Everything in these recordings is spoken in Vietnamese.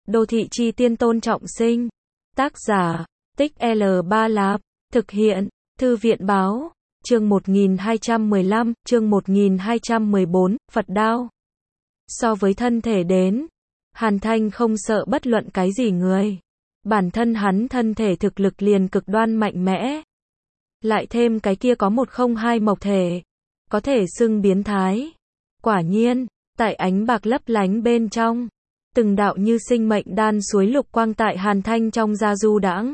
Đô thị chi tiên Tôn Trọng Sinh. Tác giả, Tích L3 Lạp. Thực hiện, Thư viện báo. Chương 1215, chương 1214, Phật đao. So với thân thể đến, Hàn Thanh không sợ bất luận cái gì người. Bản thân hắn thân thể thực lực liền cực đoan mạnh mẽ. Lại thêm cái kia có 102 mộc thể. Có thể xưng biến thái. Quả nhiên, tại ánh bạc lấp lánh bên trong, từng đạo như sinh mệnh đan suối lục quang tại Hàn Thanh trong da du đãng.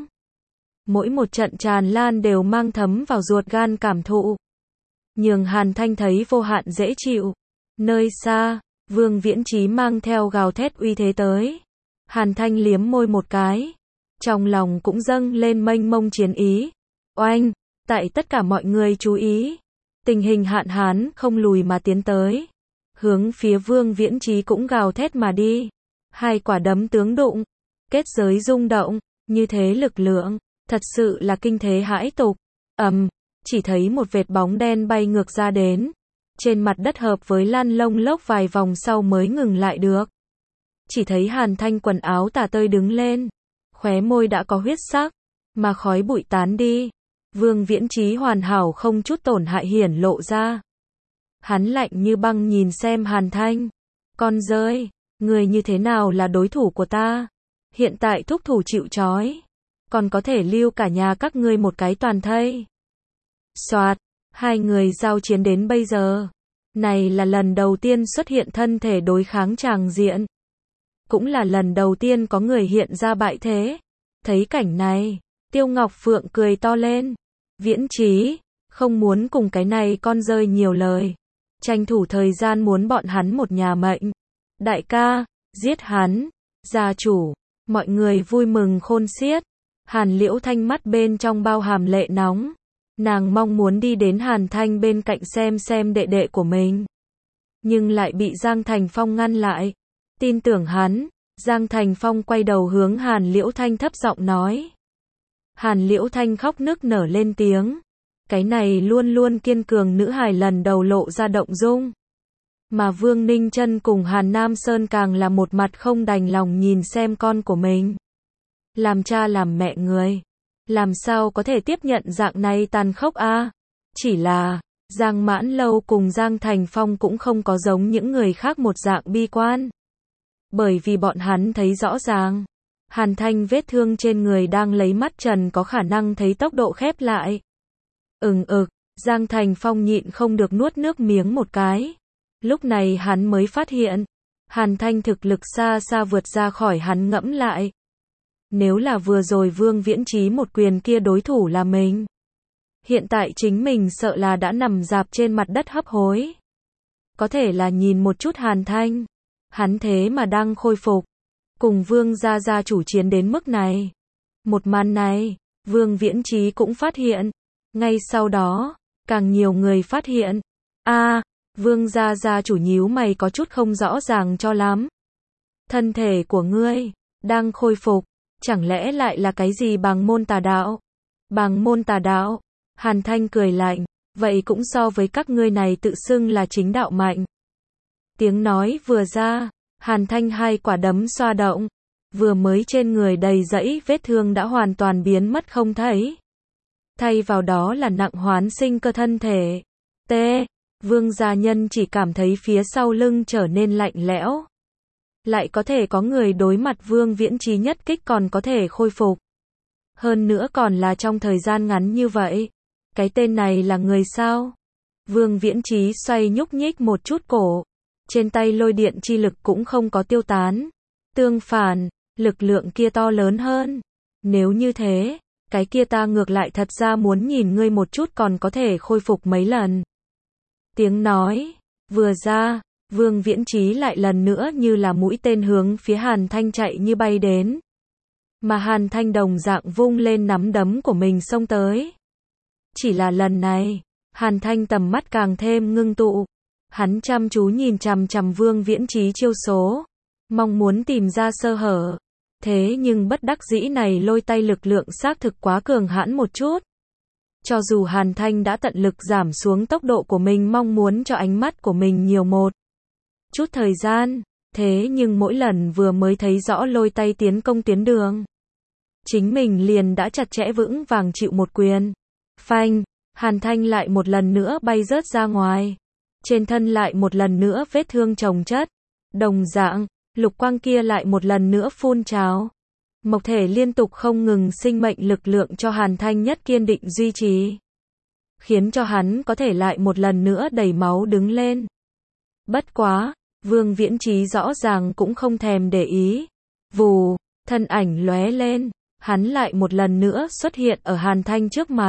Mỗi một trận tràn lan đều mang thấm vào ruột gan cảm thụ. Nhường Hàn Thanh thấy vô hạn dễ chịu. Nơi xa, Vương Viễn Chí mang theo gào thét uy thế tới. Hàn Thanh liếm môi một cái. Trong lòng cũng dâng lên mênh mông chiến ý. Oanh, tại tất cả mọi người chú ý. Tình hình Hạn Hán không lùi mà tiến tới. Hướng phía Vương Viễn Chí cũng gào thét mà đi. Hai quả đấm tướng đụng. Kết giới rung động. Như thế lực lượng. Thật sự là kinh thế hãi tục. Chỉ thấy một vệt bóng đen bay ngược ra đến. Trên mặt đất hợp với lăn lông lốc vài vòng sau mới ngừng lại được. Chỉ thấy Hàn Thanh quần áo tả tơi đứng lên. Khóe môi đã có huyết sắc. Mà khói bụi tán đi. Vương Viễn Chí hoàn hảo không chút tổn hại hiển lộ ra. Hắn lạnh như băng nhìn xem Hàn Thanh. Con rơi, người như thế nào là đối thủ của ta? Hiện tại thúc thủ chịu trói. Còn có thể lưu cả nhà các ngươi một cái toàn thây. Soạt, hai người giao chiến đến bây giờ. Này là lần đầu tiên xuất hiện thân thể đối kháng tràng diện. Cũng là lần đầu tiên có người hiện ra bại thế. Thấy cảnh này, Tiêu Ngọc Phượng cười to lên. Viễn Chí, không muốn cùng cái này con rơi nhiều lời. Tranh thủ thời gian muốn bọn hắn một nhà mệnh. Đại ca, giết hắn. Gia chủ, mọi người vui mừng khôn xiết. Hàn Liễu Thanh mắt bên trong bao hàm lệ nóng. Nàng mong muốn đi đến Hàn Thanh bên cạnh xem đệ đệ của mình. Nhưng lại bị Giang Thành Phong ngăn lại. Tin tưởng hắn, Giang Thành Phong quay đầu hướng Hàn Liễu Thanh thấp giọng nói. Hàn Liễu Thanh khóc nức nở lên tiếng. Cái này luôn luôn kiên cường nữ hài lần đầu lộ ra động dung. Mà Vương Ninh Chân cùng Hàn Nam Sơn càng là một mặt không đành lòng nhìn xem con của mình. Làm cha làm mẹ người. Làm sao có thể tiếp nhận dạng này tàn khốc a? Chỉ là, Giang Mãn Lâu cùng Giang Thành Phong cũng không có giống những người khác một dạng bi quan. Bởi vì bọn hắn thấy rõ ràng. Hàn Thanh vết thương trên người đang lấy mắt trần có khả năng thấy tốc độ khép lại. Giang Thành Phong nhịn không được nuốt nước miếng một cái. Lúc này hắn mới phát hiện. Hàn Thanh thực lực xa xa vượt ra khỏi hắn ngẫm lại. Nếu là vừa rồi Vương Viễn Chí một quyền kia đối thủ là mình. Hiện tại chính mình sợ là đã nằm rạp trên mặt đất hấp hối. Có thể là nhìn một chút Hàn Thanh. Hắn thế mà đang khôi phục. Cùng Vương gia chủ chiến đến mức này. Một màn này, Vương Viễn Chí cũng phát hiện. Ngay sau đó, càng nhiều người phát hiện. Vương gia chủ nhíu mày có chút không rõ ràng cho lắm. Thân thể của ngươi, đang khôi phục. Chẳng lẽ lại là cái gì bàng môn tà đạo? Bàng môn tà đạo? Hàn Thanh cười lạnh. Vậy cũng so với các ngươi này tự xưng là chính đạo mạnh. Tiếng nói vừa ra. Hàn Thanh hai quả đấm xoa động. Vừa mới trên người đầy dẫy vết thương đã hoàn toàn biến mất không thấy. Thay vào đó là nặng hoán sinh cơ thân thể. Vương gia nhân chỉ cảm thấy phía sau lưng trở nên lạnh lẽo. Lại có thể có người đối mặt Vương Viễn Chí nhất kích còn có thể khôi phục. Hơn nữa còn là trong thời gian ngắn như vậy. Cái tên này là người sao? Vương Viễn Chí xoay nhúc nhích một chút cổ. Trên tay lôi điện chi lực cũng không có tiêu tán. Tương phản, lực lượng kia to lớn hơn. Nếu như thế, cái kia ta ngược lại thật ra muốn nhìn ngươi một chút còn có thể khôi phục mấy lần. Tiếng nói vừa ra, Vương Viễn Chí lại lần nữa như là mũi tên hướng phía Hàn Thanh chạy như bay đến. Mà Hàn Thanh đồng dạng vung lên nắm đấm của mình xông tới. Chỉ là lần này, Hàn Thanh tầm mắt càng thêm ngưng tụ. Hắn chăm chú nhìn chằm chằm Vương Viễn Chí chiêu số, mong muốn tìm ra sơ hở. Thế nhưng bất đắc dĩ này lôi tay lực lượng xác thực quá cường hãn một chút. Cho dù Hàn Thanh đã tận lực giảm xuống tốc độ của mình mong muốn cho ánh mắt của mình nhiều một chút thời gian, Thế nhưng mỗi lần vừa mới thấy rõ lôi tay tiến công tuyến đường, chính mình liền đã chặt chẽ vững vàng chịu một quyền. Phanh, Hàn Thanh lại một lần nữa bay rớt ra ngoài. Trên thân lại một lần nữa vết thương chồng chất. Đồng dạng, lục quang kia lại một lần nữa phun trào. Mộc thể liên tục không ngừng sinh mệnh lực lượng cho Hàn Thanh nhất kiên định duy trì, khiến cho hắn có thể lại một lần nữa đẩy máu đứng lên. Bất quá, Vương Viễn Chí rõ ràng cũng không thèm để ý. Vù, thân ảnh lóe lên, hắn lại một lần nữa xuất hiện ở Hàn Thanh trước mặt.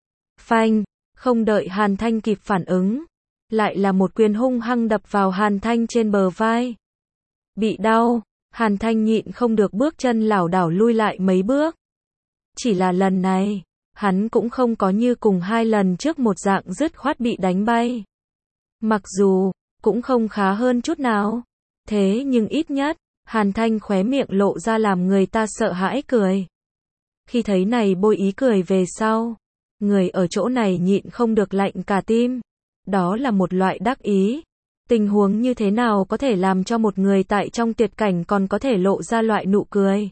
Phanh, không đợi Hàn Thanh kịp phản ứng, lại là một quyền hung hăng đập vào Hàn Thanh trên bờ vai. Bị đau, Hàn Thanh nhịn không được bước chân lảo đảo lui lại mấy bước. Chỉ là lần này, hắn cũng không có như cùng hai lần trước một dạng dứt khoát bị đánh bay. Mặc dù, cũng không khá hơn chút nào. Thế nhưng ít nhất, Hàn Thanh khóe miệng lộ ra làm người ta sợ hãi cười. Khi thấy này bôi ý cười về sau, người ở chỗ này nhịn không được lạnh cả tim. Đó là một loại đắc ý. Tình huống như thế nào có thể làm cho một người tại trong tuyệt cảnh còn có thể lộ ra loại nụ cười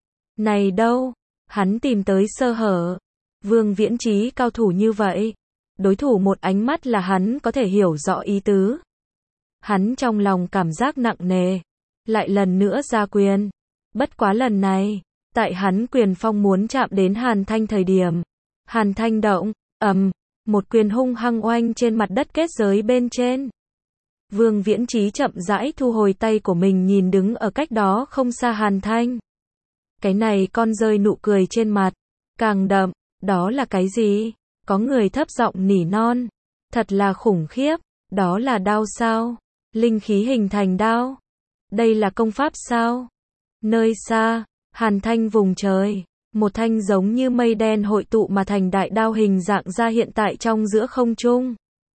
này đâu? Hắn tìm tới sơ hở. Vương Viễn Chí cao thủ như vậy, đối thủ một ánh mắt là hắn có thể hiểu rõ ý tứ. Hắn trong lòng cảm giác nặng nề, lại lần nữa ra quyền. Bất quá lần này, tại hắn quyền phong muốn chạm đến Hàn Thanh thời điểm, Hàn Thanh động, một quyền hung hăng oanh trên mặt đất kết giới bên trên. Vương Viễn Chí chậm rãi thu hồi tay của mình, nhìn đứng ở cách đó không xa Hàn Thanh. Cái này con rơi nụ cười trên mặt càng đậm. Đó là cái gì? Có người thấp giọng nỉ non. Thật là khủng khiếp. Đó là đao sao? Linh khí hình thành đao. Đây là công pháp sao? Nơi xa, Hàn Thanh vùng trời, một thanh giống như mây đen hội tụ mà thành đại đao hình dạng ra hiện tại trong giữa không trung.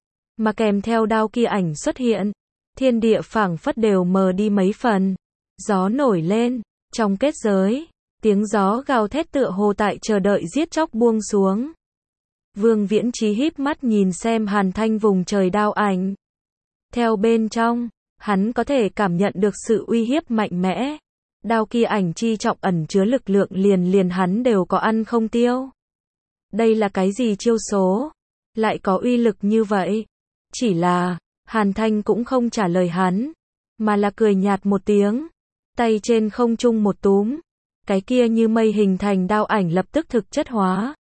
Mà kèm theo đao kia ảnh xuất hiện, thiên địa phảng phất đều mờ đi mấy phần. Gió nổi lên, trong kết giới, tiếng gió gào thét tựa hồ tại chờ đợi giết chóc buông xuống. Vương Viễn Chí híp mắt nhìn xem Hàn Thanh vùng trời đao ảnh. Theo bên trong, hắn có thể cảm nhận được sự uy hiếp mạnh mẽ. Đao kia ảnh chi trọng ẩn chứa lực lượng liền hắn đều có ăn không tiêu. Đây là cái gì chiêu số? Lại có uy lực như vậy? Chỉ là, Hàn Thanh cũng không trả lời hắn, mà là cười nhạt một tiếng, tay trên không trung một túm, cái kia như mây hình thành đao ảnh lập tức thực chất hóa.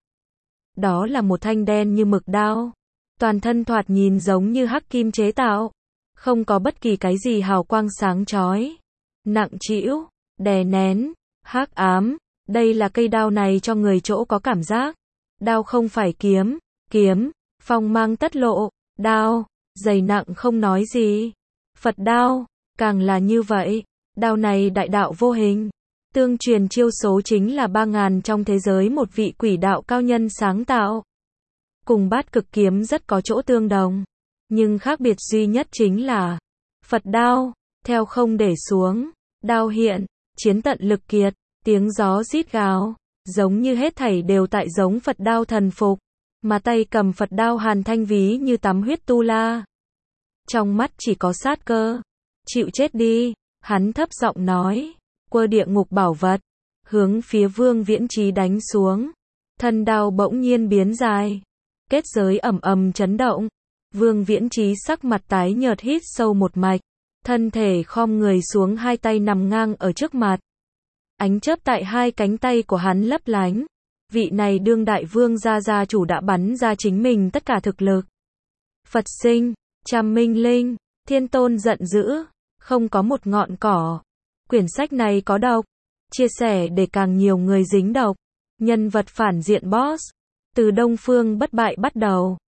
Đó là một thanh đen như mực đao, toàn thân thoạt nhìn giống như hắc kim chế tạo, không có bất kỳ cái gì hào quang sáng chói, nặng trĩu, đè nén, hắc ám. Đây là cây đao này cho người chỗ có cảm giác, đao không phải kiếm, kiếm, phong mang tất lộ, đao, dày nặng không nói gì. Phật đao, càng là như vậy, đao này đại đạo vô hình. Tương truyền chiêu số chính là 3.000 trong thế giới một vị quỷ đạo cao nhân sáng tạo. Cùng bát cực kiếm rất có chỗ tương đồng, nhưng khác biệt duy nhất chính là Phật đao, theo không để xuống, đao hiện, chiến tận lực kiệt, tiếng gió rít gào, giống như hết thảy đều tại giống Phật đao thần phục, mà tay cầm Phật đao Hàn Thanh ví như tắm huyết tu la. Trong mắt chỉ có sát cơ. Chịu chết đi, hắn thấp giọng nói, quơ địa ngục bảo vật, hướng phía Vương Viễn Chí đánh xuống. Thân đao bỗng nhiên biến dài, kết giới ầm ầm chấn động. Vương Viễn Chí sắc mặt tái nhợt hít sâu một mạch, thân thể khom người xuống, hai tay nằm ngang ở trước mặt. Ánh chớp tại hai cánh tay của hắn lấp lánh. Vị này đương đại vương gia chủ đã bắn ra chính mình tất cả thực lực. Phật sinh, trăm minh linh, thiên tôn giận dữ, không có một ngọn cỏ. Quyển sách này có độc, chia sẻ để càng nhiều người dính độc. Nhân vật phản diện boss, từ Đông Phương bất bại bắt đầu.